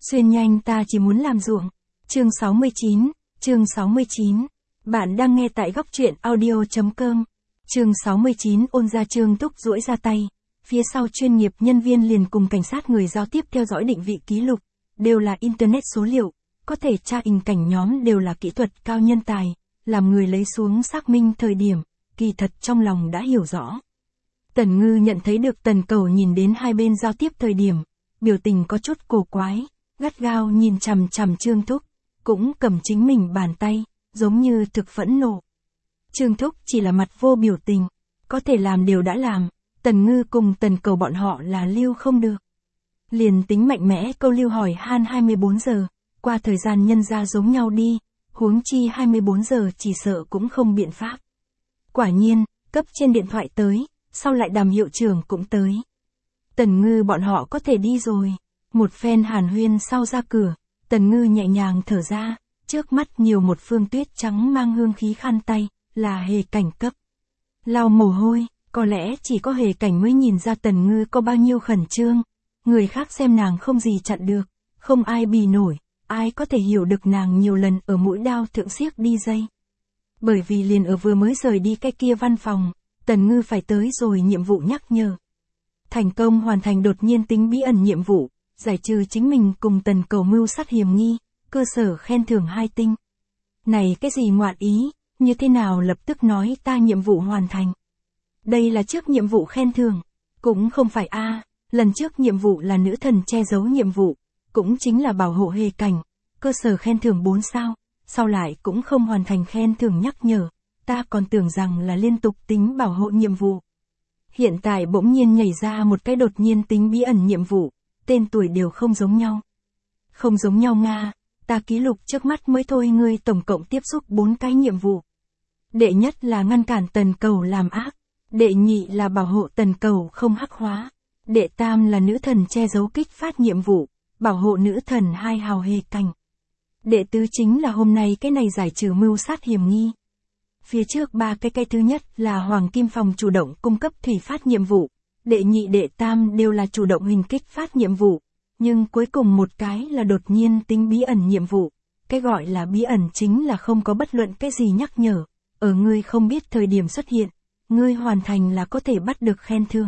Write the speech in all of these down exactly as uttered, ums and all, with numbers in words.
Xuyên nhanh ta chỉ muốn làm ruộng. Chương sáu mươi chín, chương sáu mươi chín. Bạn đang nghe tại góc truyện audio.com. Chương sáu mươi chín ôn ra Trương Thúc duỗi ra tay. Phía sau chuyên nghiệp nhân viên liền cùng cảnh sát người giao tiếp theo dõi định vị ký lục. Đều là Internet số liệu. Có thể tra hình cảnh nhóm đều là kỹ thuật cao nhân tài. Làm người lấy xuống xác minh thời điểm. Kỳ thật trong lòng đã hiểu rõ. Tần Ngư nhận thấy được Tần Cầu nhìn đến hai bên giao tiếp thời điểm. Biểu tình có chút cổ quái. Gắt gao nhìn chằm chằm Trương Thúc. Cũng cầm chính mình bàn tay. Giống như thực phẫn nộ. Trương Thúc chỉ là mặt vô biểu tình. Có thể làm điều đã làm. Tần Ngư cùng Tần Cầu bọn họ là lưu không được. Liền tính mạnh mẽ câu lưu hỏi han hai mươi bốn giờ. Qua thời gian nhân ra giống nhau đi. Huống chi hai mươi bốn giờ chỉ sợ cũng không biện pháp. Quả nhiên, cấp trên điện thoại tới. Sau lại Đàm hiệu trưởng cũng tới. Tần Ngư bọn họ có thể đi rồi. Một phen hàn huyên sau ra cửa. Tần Ngư nhẹ nhàng thở ra. Trước mắt nhiều một phương tuyết trắng mang hương khí khăn tay. Là Hề Cảnh cấp. Lau mồ hôi. Có lẽ chỉ có Hề Cảnh mới nhìn ra Tần Ngư có bao nhiêu khẩn trương. Người khác xem nàng không gì chặn được. Không ai bì nổi. Ai có thể hiểu được nàng nhiều lần ở mũi đao thượng siếc đi dây. Bởi vì liền ở vừa mới rời đi cái kia văn phòng. Tần Ngư phải tới rồi nhiệm vụ nhắc nhở. Thành công hoàn thành đột nhiên tính bí ẩn nhiệm vụ. Giải trừ chính mình cùng Tần Cầu mưu sát hiểm nghi. Cơ sở khen thưởng hai tinh. Này cái gì ngoạn ý. Như thế nào lập tức nói ta nhiệm vụ hoàn thành. Đây là trước nhiệm vụ khen thưởng. Cũng không phải a lần trước nhiệm vụ là nữ thần che giấu nhiệm vụ. Cũng chính là bảo hộ Hề Cảnh. Cơ sở khen thưởng bốn sao. Sau lại cũng không hoàn thành khen thưởng nhắc nhở. Ta còn tưởng rằng là liên tục tính bảo hộ nhiệm vụ. Hiện tại bỗng nhiên nhảy ra một cái đột nhiên tính bí ẩn nhiệm vụ. Tên tuổi đều không giống nhau. Không giống nhau Nga. Ta ký lục trước mắt mới thôi ngươi tổng cộng tiếp xúc bốn cái nhiệm vụ. Đệ nhất là ngăn cản Tần Cầu làm ác. Đệ nhị là bảo hộ Tần Cầu không hắc hóa. Đệ tam là nữ thần che giấu kích phát nhiệm vụ. Bảo hộ nữ thần hai hào Hề Cảnh. Đệ tứ chính là hôm nay cái này giải trừ mưu sát hiểm nghi. Phía trước ba cái cái thứ nhất là Hoàng Kim Phòng chủ động cung cấp thủy phát nhiệm vụ. Đệ nhị đệ tam đều là chủ động hình kích phát nhiệm vụ. Nhưng cuối cùng một cái là đột nhiên tính bí ẩn nhiệm vụ. Cái gọi là bí ẩn chính là không có bất luận cái gì nhắc nhở. Ở ngươi không biết thời điểm xuất hiện. Ngươi hoàn thành là có thể bắt được khen thưởng.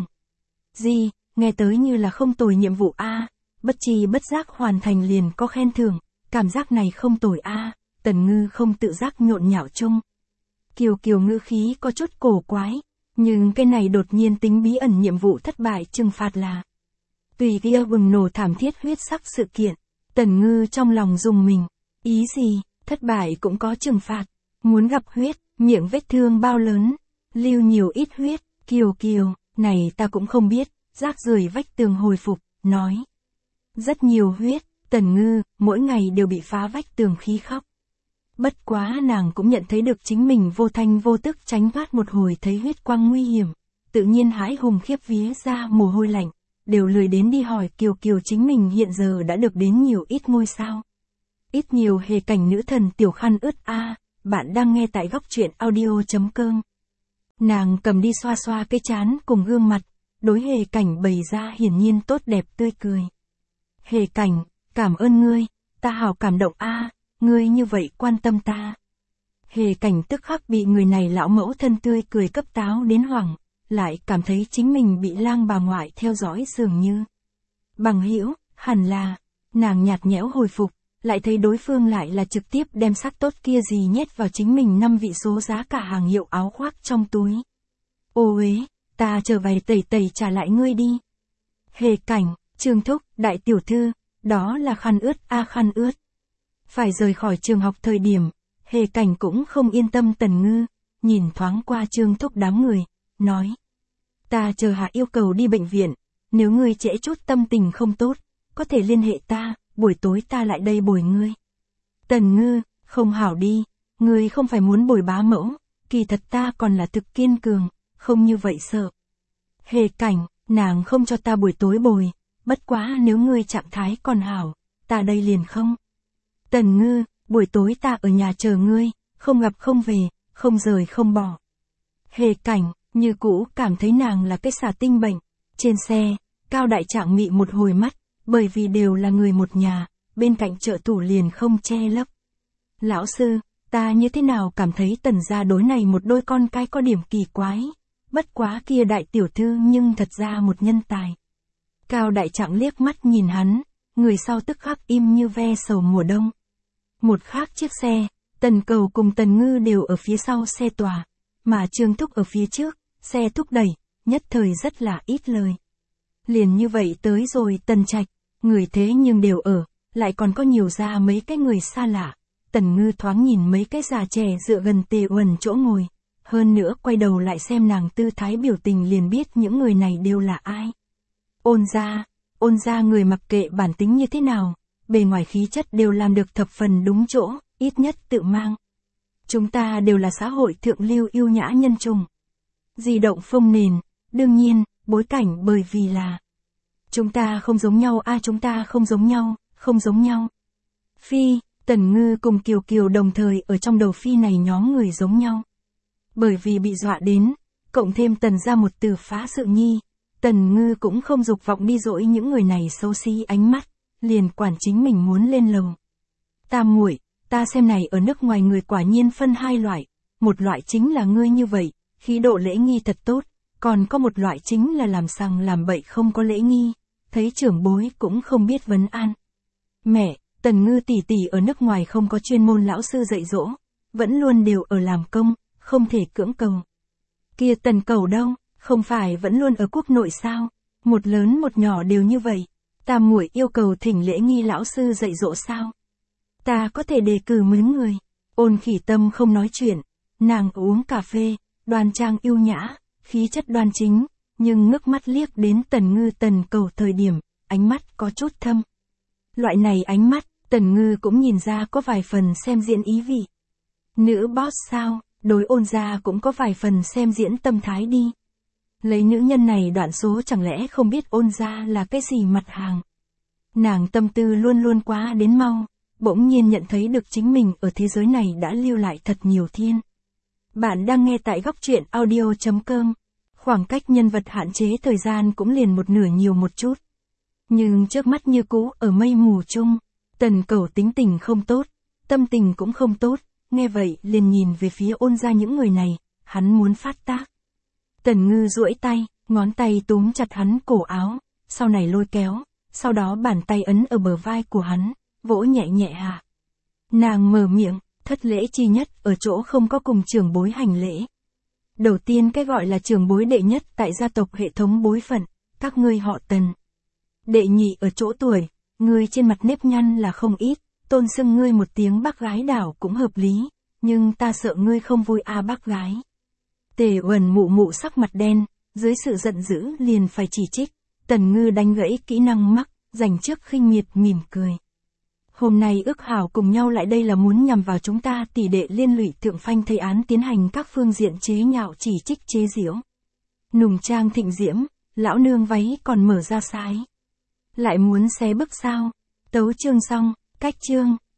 Gì, nghe tới như là không tồi nhiệm vụ A. Bất chi bất giác hoàn thành liền có khen thưởng. Cảm giác này không tồi A. Tần Ngư không tự giác nhộn nhạo chung. Kiều kiều ngữ khí có chút cổ quái. Nhưng cái này đột nhiên tính bí ẩn nhiệm vụ thất bại trừng phạt là. Tùy kia bừng nổ thảm thiết huyết sắc sự kiện. Tần Ngư trong lòng dùng mình. Ý gì, thất bại cũng có trừng phạt. Muốn gặp huyết, miệng vết thương bao lớn. Lưu nhiều ít huyết, kiều kiều, này ta cũng không biết. Rác rưởi vách tường hồi phục, nói. Rất nhiều huyết, Tần Ngư, mỗi ngày đều bị phá vách tường khí khóc. Bất quá nàng cũng nhận thấy được chính mình vô thanh vô tức tránh thoát một hồi thấy huyết quang nguy hiểm. Tự nhiên hãi hùng khiếp vía ra mồ hôi lạnh. Đều lười đến đi hỏi Kiều Kiều chính mình hiện giờ đã được đến nhiều ít ngôi sao. Ít nhiều Hề Cảnh nữ thần tiểu khăn ướt a bạn đang nghe tại góc truyện audio.com. Nàng cầm đi xoa xoa cái trán cùng gương mặt. Đối Hề Cảnh bày ra hiển nhiên tốt đẹp tươi cười. Hề Cảnh, cảm ơn ngươi, ta hào cảm động a ngươi như vậy quan tâm ta. Hề Cảnh tức khắc bị người này lão mẫu thân tươi cười cấp táo đến hoảng, lại cảm thấy chính mình bị lang bà ngoại theo dõi dường như. Bằng hữu, hẳn là, nàng nhạt nhẽo hồi phục, lại thấy đối phương lại là trực tiếp đem sắc tốt kia gì nhét vào chính mình năm vị số giá cả hàng hiệu áo khoác trong túi. Ô uế, ta trở về tẩy tẩy trả lại ngươi đi. Hề Cảnh, Trương Thúc, đại tiểu thư, đó là khăn ướt a khăn ướt. Phải rời khỏi trường học thời điểm, Hề Cảnh cũng không yên tâm Tần Ngư, nhìn thoáng qua Trương Thúc đám người, nói. Ta chờ hạ yêu cầu đi bệnh viện, nếu ngươi trễ chút tâm tình không tốt, có thể liên hệ ta, buổi tối ta lại đây bồi ngươi. Tần Ngư, không hảo đi, ngươi không phải muốn bồi bá mẫu, kỳ thật ta còn là thực kiên cường, không như vậy sợ. Hề Cảnh, nàng không cho ta buổi tối bồi, bất quá nếu ngươi trạng thái còn hảo, ta đây liền không. Tần Ngư, buổi tối ta ở nhà chờ ngươi, không gặp không về, không rời không bỏ. Hề Cảnh, như cũ cảm thấy nàng là cái xà tinh bệnh. Trên xe, Cao Đại Trạng mị một hồi mắt, bởi vì đều là người một nhà, bên cạnh trợ thủ liền không che lấp. Lão sư, ta như thế nào cảm thấy Tần gia đối này một đôi con cái có điểm kỳ quái. Bất quá kia đại tiểu thư nhưng thật ra một nhân tài. Cao đại trạng liếc mắt nhìn hắn, người sau tức khắc im như ve sầu mùa đông. Một khác chiếc xe, Tần Cầu cùng Tần Ngư đều ở phía sau xe tòa, mà Trương Thúc ở phía trước, xe thúc đẩy, nhất thời rất là ít lời. Liền như vậy tới rồi Tần Trạch, người thế nhưng đều ở, lại còn có nhiều ra mấy cái người xa lạ. Tần Ngư thoáng nhìn mấy cái già trẻ dựa gần Tề Uẩn chỗ ngồi, hơn nữa quay đầu lại xem nàng tư thái biểu tình liền biết những người này đều là ai. Ôn gia, ôn gia người mặc kệ bản tính như thế nào, bề ngoài khí chất đều làm được thập phần đúng chỗ, ít nhất tự mang. Chúng ta đều là xã hội thượng lưu yêu nhã nhân trùng. Di động phông nền, đương nhiên, bối cảnh bởi vì là chúng ta không giống nhau a à, chúng ta không giống nhau, không giống nhau. Phi, Tần Ngư cùng Kiều Kiều đồng thời ở trong đầu Phi này nhóm người giống nhau. Bởi vì bị dọa đến, cộng thêm Tần ra một từ phá sự nhi, Tần Ngư cũng không dục vọng đi dỗi những người này xấu xí ánh mắt, liền quản chính mình muốn lên lầu. Tam muội, ta xem này ở nước ngoài người quả nhiên phân hai loại, một loại chính là ngươi như vậy, khí độ lễ nghi thật tốt, còn có một loại chính là làm sằng làm bậy không có lễ nghi, thấy trưởng bối cũng không biết vấn an. Mẹ, Tần Ngư tỷ tỷ ở nước ngoài không có chuyên môn lão sư dạy dỗ, vẫn luôn đều ở làm công, không thể cưỡng cầu. Kia Tần Cầu đâu, không phải vẫn luôn ở quốc nội sao, một lớn một nhỏ đều như vậy, tam muội yêu cầu thỉnh lễ nghi lão sư dạy dỗ sao? Ta có thể đề cử mấy người. Ôn Khỉ Tâm không nói chuyện, nàng uống cà phê, đoan trang yêu nhã, khí chất đoan chính, nhưng ngước mắt liếc đến Tần Ngư Tần Cầu thời điểm, ánh mắt có chút thâm. Loại này ánh mắt, Tần Ngư cũng nhìn ra có vài phần xem diễn ý vị. Nữ boss sao, đối ôn gia cũng có vài phần xem diễn tâm thái đi. Lấy nữ nhân này đoạn số chẳng lẽ không biết ôn gia là cái gì mặt hàng. Nàng tâm tư luôn luôn quá đến mau, bỗng nhiên nhận thấy được chính mình ở thế giới này đã lưu lại thật nhiều thiên. Bạn đang nghe tại góc truyện audio chấm com, khoảng cách nhân vật hạn chế thời gian cũng liền một nửa nhiều một chút. Nhưng trước mắt như cũ ở mây mù chung, Tần Cầu tính tình không tốt, tâm tình cũng không tốt, nghe vậy liền nhìn về phía ôn gia những người này, hắn muốn phát tác. Tần Ngư duỗi tay, ngón tay túm chặt hắn cổ áo, sau này lôi kéo, sau đó bàn tay ấn ở bờ vai của hắn, vỗ nhẹ nhẹ hạ. Nàng mở miệng, thất lễ chi nhất ở chỗ không có cùng trưởng bối hành lễ. Đầu tiên cái gọi là trưởng bối đệ nhất tại gia tộc hệ thống bối phận, các ngươi họ Tần. Đệ nhị ở chỗ tuổi, ngươi trên mặt nếp nhăn là không ít, tôn xưng ngươi một tiếng bác gái đảo cũng hợp lý, nhưng ta sợ ngươi không vui a à bác gái. Tề Uẩn mụ mụ sắc mặt đen, dưới sự giận dữ liền phải chỉ trích, Tần Ngư đánh gãy kỹ năng mắc, dành trước khinh miệt mỉm cười. Hôm nay ước hảo cùng nhau lại đây là muốn nhằm vào chúng ta tỷ đệ liên lụy thượng phanh thầy án tiến hành các phương diện chế nhạo chỉ trích chế giễu. Nùng trang thịnh diễm, lão nương váy còn mở ra sái. Lại muốn xé bức sao? Tấu chương xong, cách chương.